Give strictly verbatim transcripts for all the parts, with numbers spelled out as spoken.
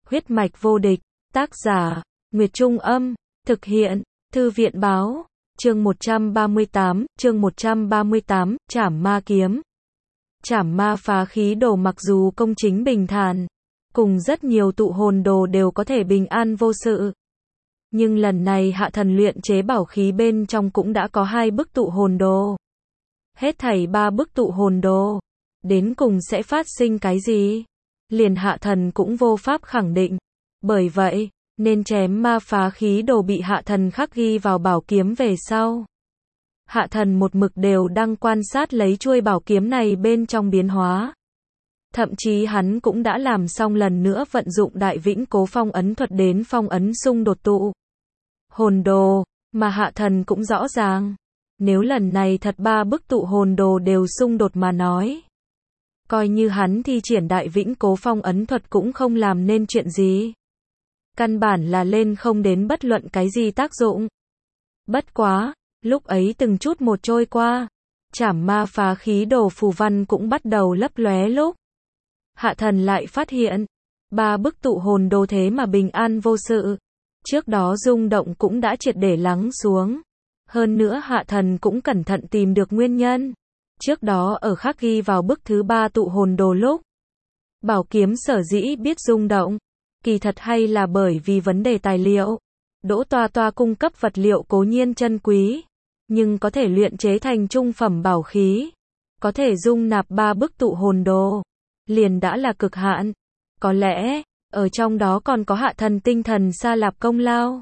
Huyết mạch vô địch, tác giả, Nguyệt Trung Âm, thực hiện, Thư viện Báo, chương một trăm ba mươi tám, chương một trăm ba mươi tám, Trảm Ma Kiếm. Trảm Ma Phá Khí Đồ mặc dù công chính bình thản, cùng rất nhiều tụ hồn đồ đều có thể bình an vô sự. Nhưng lần này Hạ Thần luyện chế bảo khí bên trong cũng đã có hai bức tụ hồn đồ. Hết thảy ba bức tụ hồn đồ. Đến cùng sẽ phát sinh cái gì? Liền Hạ Thần cũng vô pháp khẳng định. Bởi vậy, nên chém ma phá khí đồ bị Hạ Thần khắc ghi vào bảo kiếm về sau. Hạ Thần một mực đều đang quan sát lấy chuôi bảo kiếm này bên trong biến hóa. Thậm chí hắn cũng đã làm xong lần nữa vận dụng đại vĩnh cố phong ấn thuật đến phong ấn xung đột tụ hồn đồ, mà Hạ Thần cũng rõ ràng. Nếu lần này thật ba bức tụ hồn đồ đều xung đột mà nói, coi như hắn thi triển đại vĩnh cố phong ấn thuật cũng không làm nên chuyện gì. Căn bản là lên không đến bất luận cái gì tác dụng. Bất quá, lúc ấy từng chút một trôi qua, Trảm Ma Phá Khí Đồ phù văn cũng bắt đầu lấp lóe lúc. Hạ Thần lại phát hiện, ba bức tụ hồn đồ thế mà bình an vô sự. Trước đó rung động cũng đã triệt để lắng xuống. Hơn nữa Hạ Thần cũng cẩn thận tìm được nguyên nhân. Trước đó ở khắc ghi vào bức thứ ba tụ hồn đồ lúc, bảo kiếm sở dĩ biết rung động, kỳ thật hay là bởi vì vấn đề tài liệu. Đỗ Toa Toa cung cấp vật liệu cố nhiên chân quý, nhưng có thể luyện chế thành trung phẩm bảo khí, có thể dung nạp ba bức tụ hồn đồ, liền đã là cực hạn. Có lẽ, ở trong đó còn có Hạ Thần tinh thần sa lạp công lao.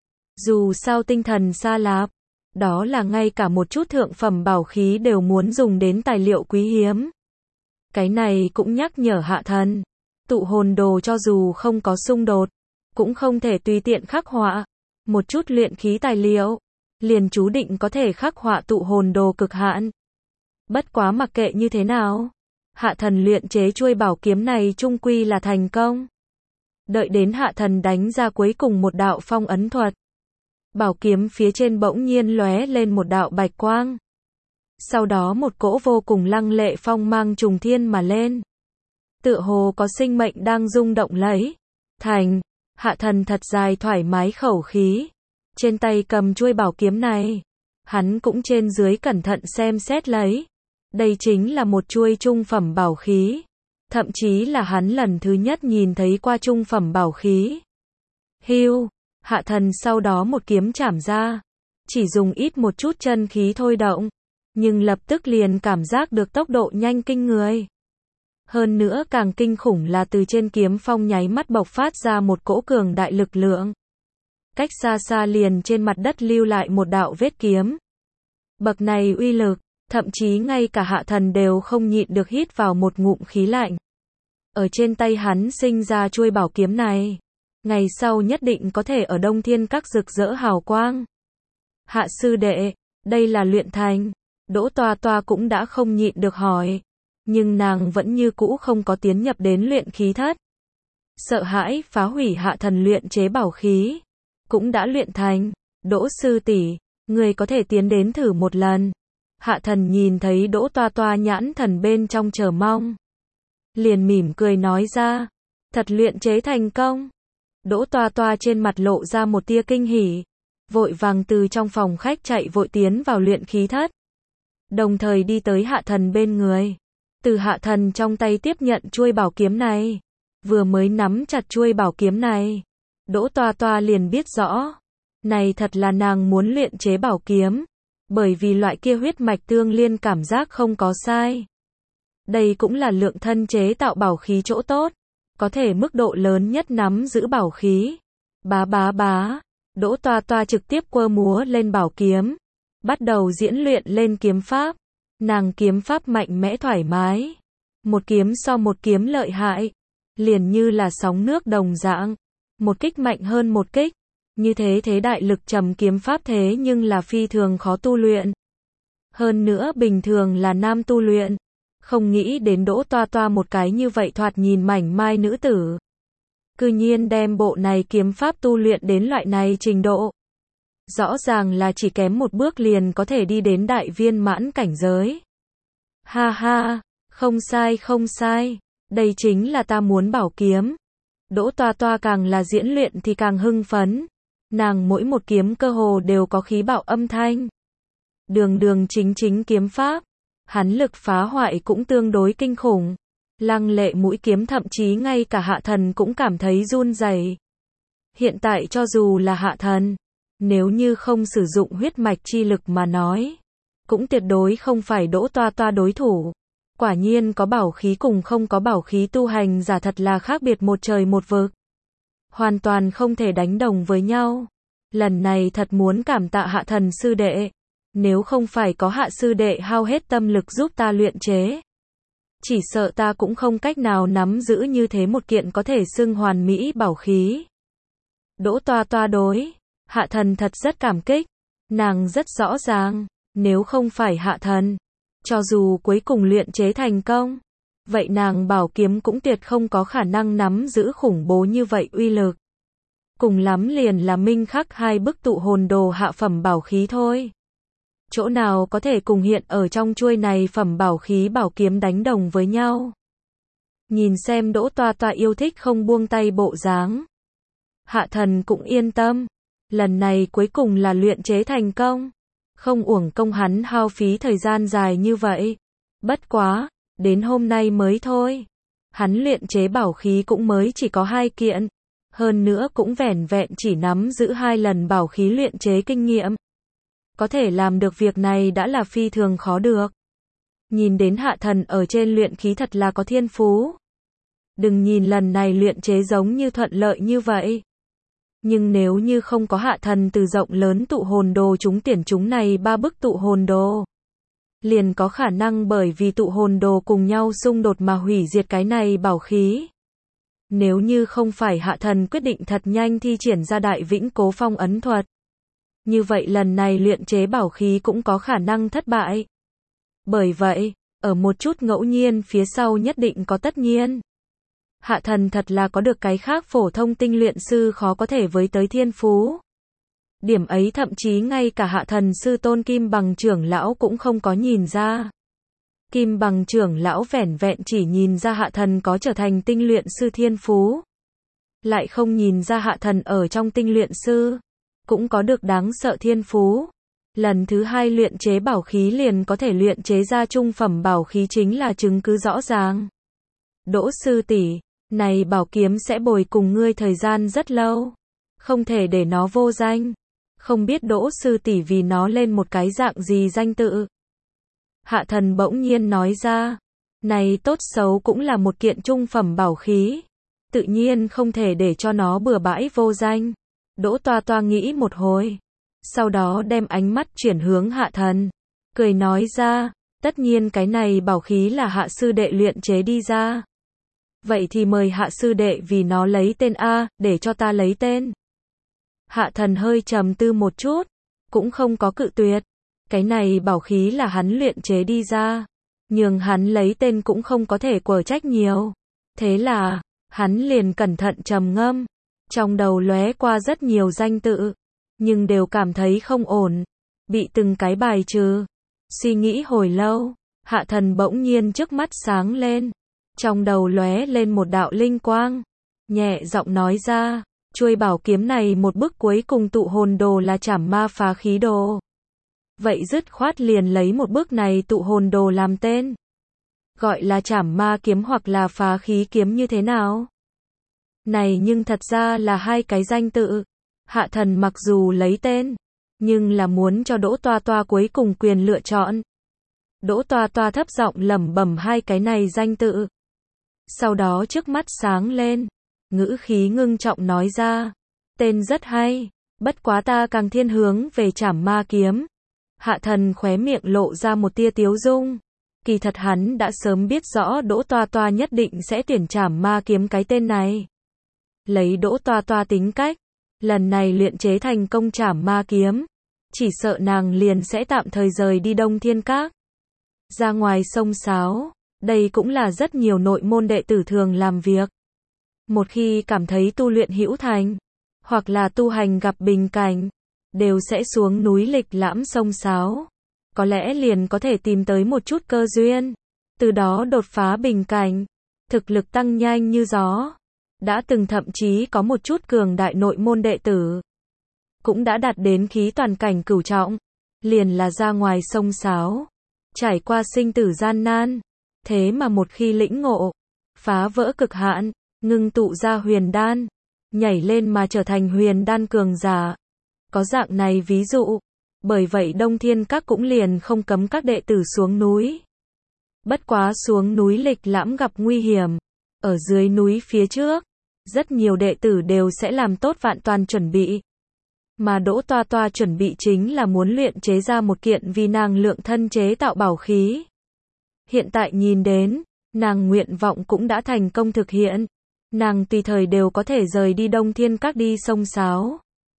Dù sao tinh thần sa lạp, đó là ngay cả một chút thượng phẩm bảo khí đều muốn dùng đến tài liệu quý hiếm. Cái này cũng nhắc nhở Hạ Thần, tụ hồn đồ cho dù không có xung đột, cũng không thể tùy tiện khắc họa. Một chút luyện khí tài liệu, liền chú định có thể khắc họa tụ hồn đồ cực hạn. Bất quá mặc kệ như thế nào, Hạ Thần luyện chế chuôi bảo kiếm này chung quy là thành công. Đợi đến Hạ Thần đánh ra cuối cùng một đạo phong ấn thuật, bảo kiếm phía trên bỗng nhiên lóe lên một đạo bạch quang. Sau đó một cỗ vô cùng lăng lệ phong mang trùng thiên mà lên. Tựa hồ có sinh mệnh đang rung động lấy. Thành, Hạ Thần thật dài thoải mái khẩu khí. Trên tay cầm chuôi bảo kiếm này. Hắn cũng trên dưới cẩn thận xem xét lấy. Đây chính là một chuôi trung phẩm bảo khí. Thậm chí là hắn lần thứ nhất nhìn thấy qua trung phẩm bảo khí. Hưu. Hạ Thần sau đó một kiếm chảm ra, chỉ dùng ít một chút chân khí thôi động, nhưng lập tức liền cảm giác được tốc độ nhanh kinh người. Hơn nữa càng kinh khủng là từ trên kiếm phong nháy mắt bộc phát ra một cỗ cường đại lực lượng. Cách xa xa liền trên mặt đất lưu lại một đạo vết kiếm. Bậc này uy lực, thậm chí ngay cả Hạ Thần đều không nhịn được hít vào một ngụm khí lạnh. Ở trên tay hắn sinh ra chuôi bảo kiếm này, ngày sau nhất định có thể ở Đông Thiên Các rực rỡ hào quang. Hạ sư đệ, đây là luyện thành. Đỗ Toa Toa cũng đã không nhịn được hỏi, nhưng nàng vẫn như cũ không có tiến nhập đến luyện khí thất. Sợ hãi phá hủy Hạ Thần luyện chế bảo khí, cũng đã luyện thành. Đỗ sư tỷ, người có thể tiến đến thử một lần. Hạ Thần nhìn thấy Đỗ Toa Toa nhãn thần bên trong chờ mong, liền mỉm cười nói ra, thật luyện chế thành công. Đỗ Toa Toa trên mặt lộ ra một tia kinh hỉ, vội vàng từ trong phòng khách chạy vội tiến vào luyện khí thất. Đồng thời đi tới Hạ Thần bên người. Từ Hạ Thần trong tay tiếp nhận chuôi bảo kiếm này. Vừa mới nắm chặt chuôi bảo kiếm này, Đỗ Toa Toa liền biết rõ, này thật là nàng muốn luyện chế bảo kiếm, bởi vì loại kia huyết mạch tương liên cảm giác không có sai. Đây cũng là lượng thân chế tạo bảo khí chỗ tốt. Có thể mức độ lớn nhất nắm giữ bảo khí. Bá bá bá, Đỗ Toa Toa trực tiếp quơ múa lên bảo kiếm, bắt đầu diễn luyện lên kiếm pháp. Nàng kiếm pháp mạnh mẽ thoải mái, một kiếm so một kiếm lợi hại, liền như là sóng nước đồng dạng, một kích mạnh hơn một kích. Như thế thế đại lực trầm kiếm pháp thế nhưng là phi thường khó tu luyện. Hơn nữa bình thường là nam tu luyện. Không nghĩ đến Đỗ Toa Toa một cái như vậy thoạt nhìn mảnh mai nữ tử, cư nhiên đem bộ này kiếm pháp tu luyện đến loại này trình độ. Rõ ràng là chỉ kém một bước liền có thể đi đến đại viên mãn cảnh giới. Ha ha, không sai không sai, đây chính là ta muốn bảo kiếm. Đỗ Toa Toa càng là diễn luyện thì càng hưng phấn. Nàng mỗi một kiếm cơ hồ đều có khí bạo âm thanh. Đường đường chính chính kiếm pháp. Hắn lực phá hoại cũng tương đối kinh khủng. Lăng lệ mũi kiếm thậm chí ngay cả Hạ Thần cũng cảm thấy run rẩy. Hiện tại cho dù là Hạ Thần, nếu như không sử dụng huyết mạch chi lực mà nói, cũng tuyệt đối không phải Đỗ Toa Toa đối thủ. Quả nhiên có bảo khí cùng không có bảo khí tu hành giả thật là khác biệt một trời một vực. Hoàn toàn không thể đánh đồng với nhau. Lần này thật muốn cảm tạ Hạ Thần sư đệ. Nếu không phải có Hạ sư đệ hao hết tâm lực giúp ta luyện chế, chỉ sợ ta cũng không cách nào nắm giữ như thế một kiện có thể xưng hoàn mỹ bảo khí. Đỗ Toa Toa đối Hạ Thần thật rất cảm kích. Nàng rất rõ ràng, nếu không phải Hạ Thần, cho dù cuối cùng luyện chế thành công, vậy nàng bảo kiếm cũng tuyệt không có khả năng nắm giữ khủng bố như vậy uy lực. Cùng lắm liền là minh khắc hai bức tụ hồn đồ hạ phẩm bảo khí thôi. Chỗ nào có thể cùng hiện ở trong chuôi này phẩm bảo khí bảo kiếm đánh đồng với nhau. Nhìn xem Đỗ Toa Toa yêu thích không buông tay bộ dáng, Hạ Thần cũng yên tâm. Lần này cuối cùng là luyện chế thành công. Không uổng công hắn hao phí thời gian dài như vậy. Bất quá, đến hôm nay mới thôi. Hắn luyện chế bảo khí cũng mới chỉ có hai kiện. Hơn nữa cũng vẻn vẹn chỉ nắm giữ hai lần bảo khí luyện chế kinh nghiệm. Có thể làm được việc này đã là phi thường khó được. Nhìn đến Hạ Thần ở trên luyện khí thật là có thiên phú. Đừng nhìn lần này luyện chế giống như thuận lợi như vậy. Nhưng nếu như không có Hạ Thần từ rộng lớn tụ hồn đồ chúng tuyển chúng này ba bức tụ hồn đồ, liền có khả năng bởi vì tụ hồn đồ cùng nhau xung đột mà hủy diệt cái này bảo khí. Nếu như không phải Hạ Thần quyết định thật nhanh thi triển ra đại vĩnh cố phong ấn thuật, như vậy lần này luyện chế bảo khí cũng có khả năng thất bại. Bởi vậy, ở một chút ngẫu nhiên phía sau nhất định có tất nhiên. Hạ Thần thật là có được cái khác phổ thông tinh luyện sư khó có thể với tới thiên phú. Điểm ấy thậm chí ngay cả Hạ Thần sư tôn Kim Bằng trưởng lão cũng không có nhìn ra. Kim Bằng trưởng lão vẻn vẹn chỉ nhìn ra Hạ Thần có trở thành tinh luyện sư thiên phú. Lại không nhìn ra Hạ Thần ở trong tinh luyện sư cũng có được đáng sợ thiên phú. Lần thứ hai luyện chế bảo khí liền có thể luyện chế ra trung phẩm bảo khí chính là chứng cứ rõ ràng. Đỗ sư tỷ, này bảo kiếm sẽ bồi cùng ngươi thời gian rất lâu. Không thể để nó vô danh. Không biết Đỗ sư tỷ vì nó lên một cái dạng gì danh tự. Hạ Thần bỗng nhiên nói ra. Này tốt xấu cũng là một kiện trung phẩm bảo khí. Tự nhiên không thể để cho nó bừa bãi vô danh. Đỗ Toa Toa nghĩ một hồi. Sau đó đem ánh mắt chuyển hướng Hạ Thần. Cười nói ra. Tất nhiên cái này bảo khí là Hạ sư đệ luyện chế đi ra. Vậy thì mời Hạ sư đệ vì nó lấy tên A, để cho ta lấy tên. Hạ Thần hơi trầm tư một chút, cũng không có cự tuyệt. Cái này bảo khí là hắn luyện chế đi ra, nhưng hắn lấy tên cũng không có thể quở trách nhiều. Thế là, hắn liền cẩn thận trầm ngâm, trong đầu lóe qua rất nhiều danh tự, nhưng đều cảm thấy không ổn, bị từng cái bài trừ. Suy nghĩ hồi lâu, Hạ Thần bỗng nhiên trước mắt sáng lên. Trong đầu lóe lên một đạo linh quang, nhẹ giọng nói ra, chuôi bảo kiếm này một bức cuối cùng tụ hồn đồ là Trảm Ma Phá Khí Đồ. Vậy dứt khoát liền lấy một bức này tụ hồn đồ làm tên. Gọi là Trảm Ma kiếm hoặc là Phá Khí kiếm như thế nào? Này nhưng thật ra là hai cái danh tự. Hạ Thần mặc dù lấy tên, nhưng là muốn cho Đỗ Toa Toa cuối cùng quyền lựa chọn. Đỗ Toa Toa thấp giọng lẩm bẩm hai cái này danh tự. Sau đó trước mắt sáng lên, ngữ khí ngưng trọng nói ra, tên rất hay, bất quá ta càng thiên hướng về Trảm Ma kiếm. Hạ Thần khóe miệng lộ ra một tia tiếu dung. Kỳ thật hắn đã sớm biết rõ Đỗ Toa Toa nhất định sẽ tuyển Trảm Ma kiếm cái tên này. Lấy Đỗ Toa Toa tính cách, lần này luyện chế thành công Trảm Ma kiếm, chỉ sợ nàng liền sẽ tạm thời rời đi Đông Thiên Các, ra ngoài sông sáo. Đây cũng là rất nhiều nội môn đệ tử thường làm việc. Một khi cảm thấy tu luyện hữu thành, hoặc là tu hành gặp bình cảnh, đều sẽ xuống núi lịch lãm sông sáo. Có lẽ liền có thể tìm tới một chút cơ duyên, từ đó đột phá bình cảnh, thực lực tăng nhanh như gió. đã từng thậm chí có một chút cường đại nội môn đệ tử, cũng đã đạt đến khí toàn cảnh cửu trọng, liền là ra ngoài sông sáo, trải qua sinh tử gian nan, thế mà một khi lĩnh ngộ, phá vỡ cực hạn, ngưng tụ ra huyền đan, nhảy lên mà trở thành huyền đan cường giả. Có dạng này ví dụ, bởi vậy Đông Thiên Các cũng liền không cấm các đệ tử xuống núi. Bất quá xuống núi lịch lãm gặp nguy hiểm, ở dưới núi phía trước, rất nhiều đệ tử đều sẽ làm tốt vạn toàn chuẩn bị. Mà Đỗ Toa Toa chuẩn bị chính là muốn luyện chế ra một kiện vì nàng lượng thân chế tạo bảo khí. Hiện tại nhìn đến, nàng nguyện vọng cũng đã thành công thực hiện. Nàng tùy thời đều có thể rời đi Đông Thiên Các đi sông sáo.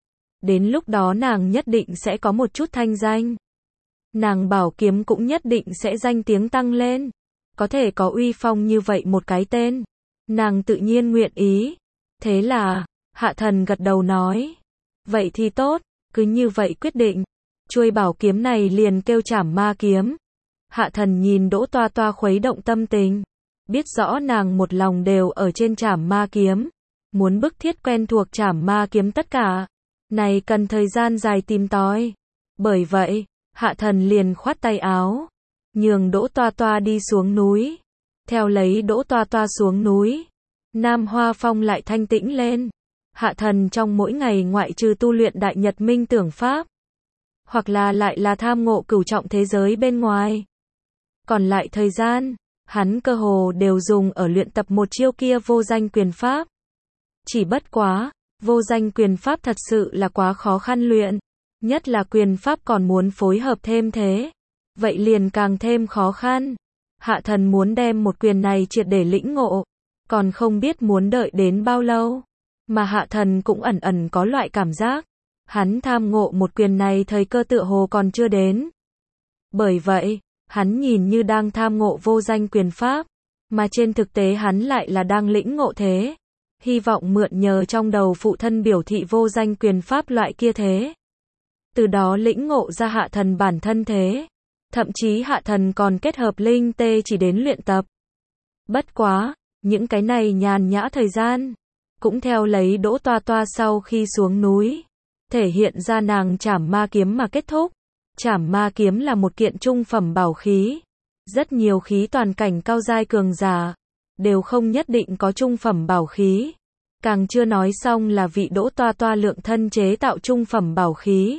Đến lúc đó nàng nhất định sẽ có một chút thanh danh. Nàng bảo kiếm cũng nhất định sẽ danh tiếng tăng lên. Có thể có uy phong như vậy một cái tên. Nàng tự nhiên nguyện ý. Thế là, Hạ Thần gật đầu nói. Vậy thì tốt, cứ như vậy quyết định. Chuôi bảo kiếm này liền kêu Trảm Ma Kiếm. Hạ Thần nhìn Đỗ Toa Toa khuấy động tâm tình. Biết rõ nàng một lòng đều ở trên Trảm Ma Kiếm. Muốn bức thiết quen thuộc Trảm Ma Kiếm tất cả. Này cần thời gian dài tìm tòi. Bởi vậy, Hạ Thần liền khoát tay áo. Nhường Đỗ Toa Toa đi xuống núi. Theo lấy Đỗ Toa Toa xuống núi. Nam Hoa Phong lại thanh tĩnh lên. Hạ Thần trong mỗi ngày ngoại trừ tu luyện Đại Nhật Minh Tưởng Pháp. Hoặc là lại là tham ngộ cửu trọng thế giới bên ngoài. Còn lại thời gian, hắn cơ hồ đều dùng ở luyện tập một chiêu kia vô danh quyền pháp. Chỉ bất quá, vô danh quyền pháp thật sự là quá khó khăn luyện. Nhất là quyền pháp còn muốn phối hợp thêm thế. Vậy liền càng thêm khó khăn. Hạ Thần muốn đem một quyền này triệt để lĩnh ngộ. Còn không biết muốn đợi đến bao lâu. Mà Hạ Thần cũng ẩn ẩn có loại cảm giác. Hắn tham ngộ một quyền này thời cơ tựa hồ còn chưa đến. Bởi vậy, hắn nhìn như đang tham ngộ vô danh quyền pháp. Mà trên thực tế hắn lại là đang lĩnh ngộ thế. Hy vọng mượn nhờ trong đầu phụ thân biểu thị vô danh quyền pháp loại kia thế. Từ đó lĩnh ngộ ra Hạ Thần bản thân thế. Thậm chí Hạ Thần còn kết hợp linh tê chỉ đến luyện tập. Bất quá, những cái này nhàn nhã thời gian. Cũng theo lấy Đỗ Toa Toa sau khi xuống núi. Thể hiện ra nàng Trảm Ma Kiếm mà kết thúc. Trảm Ma Kiếm là một kiện trung phẩm bảo khí. Rất nhiều khí toàn cảnh cao giai cường giả. Đều không nhất định có trung phẩm bảo khí. Càng chưa nói xong là vị Đỗ Toa Toa lượng thân chế tạo trung phẩm bảo khí.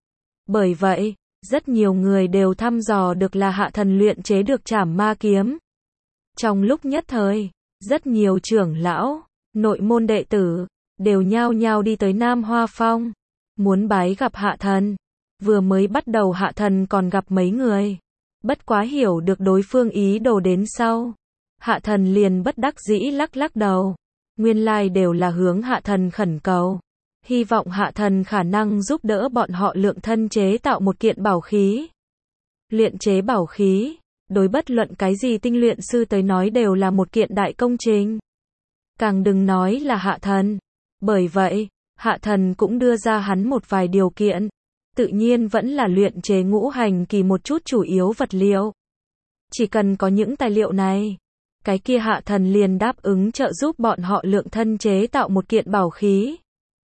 Bởi vậy, rất nhiều người đều thăm dò được là Hạ Thần luyện chế được Trảm Ma Kiếm. Trong lúc nhất thời, rất nhiều trưởng lão, nội môn đệ tử, đều nhao nhao đi tới Nam Hoa Phong. Muốn bái gặp Hạ Thần. Vừa mới bắt đầu Hạ Thần còn gặp mấy người. Bất quá hiểu được đối phương ý đồ đến sau. Hạ Thần liền bất đắc dĩ lắc lắc đầu. Nguyên lai đều là hướng Hạ Thần khẩn cầu. Hy vọng Hạ Thần khả năng giúp đỡ bọn họ lượng thân chế tạo một kiện bảo khí. Luyện chế bảo khí, đối bất luận cái gì tinh luyện sư tới nói đều là một kiện đại công trình. Càng đừng nói là Hạ Thần. Bởi vậy, Hạ Thần cũng đưa ra hắn một vài điều kiện. Tự nhiên vẫn là luyện chế ngũ hành kỳ một chút chủ yếu vật liệu. Chỉ cần có những tài liệu này, cái kia Hạ Thần liền đáp ứng trợ giúp bọn họ lượng thân chế tạo một kiện bảo khí.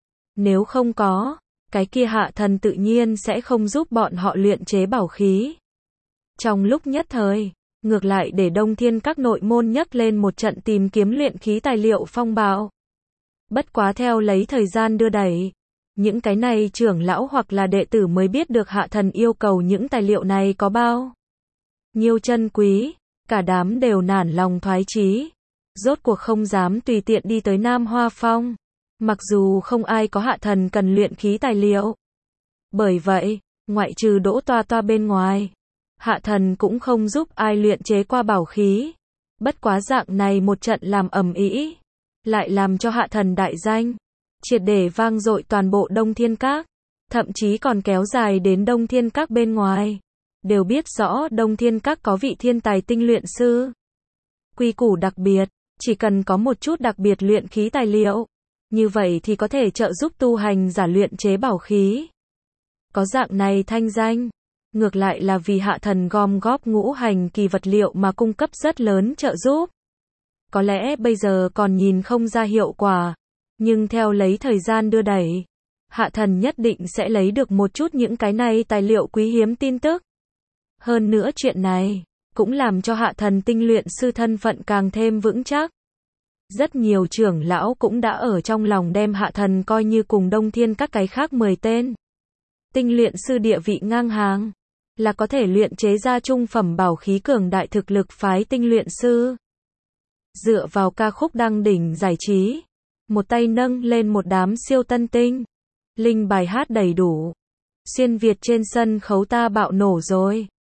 Nếu không có, cái kia Hạ Thần tự nhiên sẽ không giúp bọn họ luyện chế bảo khí. Trong lúc nhất thời, ngược lại để Đông Thiên Các nội môn nhấc lên một trận tìm kiếm luyện khí tài liệu phong bạo. Bất quá theo lấy thời gian đưa đẩy, những cái này trưởng lão hoặc là đệ tử mới biết được Hạ Thần yêu cầu những tài liệu này có bao nhiêu chân quý, cả đám đều nản lòng thoái chí, rốt cuộc không dám tùy tiện đi tới Nam Hoa Phong, mặc dù không ai có Hạ Thần cần luyện khí tài liệu. Bởi vậy, ngoại trừ Đỗ Toa Toa bên ngoài, Hạ Thần cũng không giúp ai luyện chế qua bảo khí. Bất quá dạng này một trận làm ầm ĩ, lại làm cho Hạ Thần đại danh triệt để vang dội toàn bộ Đông Thiên Các, thậm chí còn kéo dài đến Đông Thiên Các bên ngoài. Đều biết rõ Đông Thiên Các có vị thiên tài tinh luyện sư. Quy củ đặc biệt, chỉ cần có một chút đặc biệt luyện khí tài liệu, như vậy thì có thể trợ giúp tu hành giả luyện chế bảo khí. Có dạng này thanh danh, ngược lại là vì Hạ Thần gom góp ngũ hành kỳ vật liệu mà cung cấp rất lớn trợ giúp. có lẽ bây giờ còn nhìn không ra hiệu quả, nhưng theo lấy thời gian đưa đẩy, Hạ Thần nhất định sẽ lấy được một chút những cái này tài liệu quý hiếm tin tức. Hơn nữa chuyện này, cũng làm cho Hạ Thần tinh luyện sư thân phận càng thêm vững chắc. Rất nhiều trưởng lão cũng đã ở trong lòng đem Hạ Thần coi như cùng Đông Thiên các cái khác mười tên. Tinh luyện sư địa vị ngang hàng, là có thể luyện chế ra trung phẩm bảo khí cường đại thực lực phái tinh luyện sư. Dựa vào ca khúc đăng đỉnh giải trí, một tay nâng lên một đám siêu tân tinh. Linh bài hát đầy đủ. Xuyên Việt trên sân khấu ta bạo nổ rồi.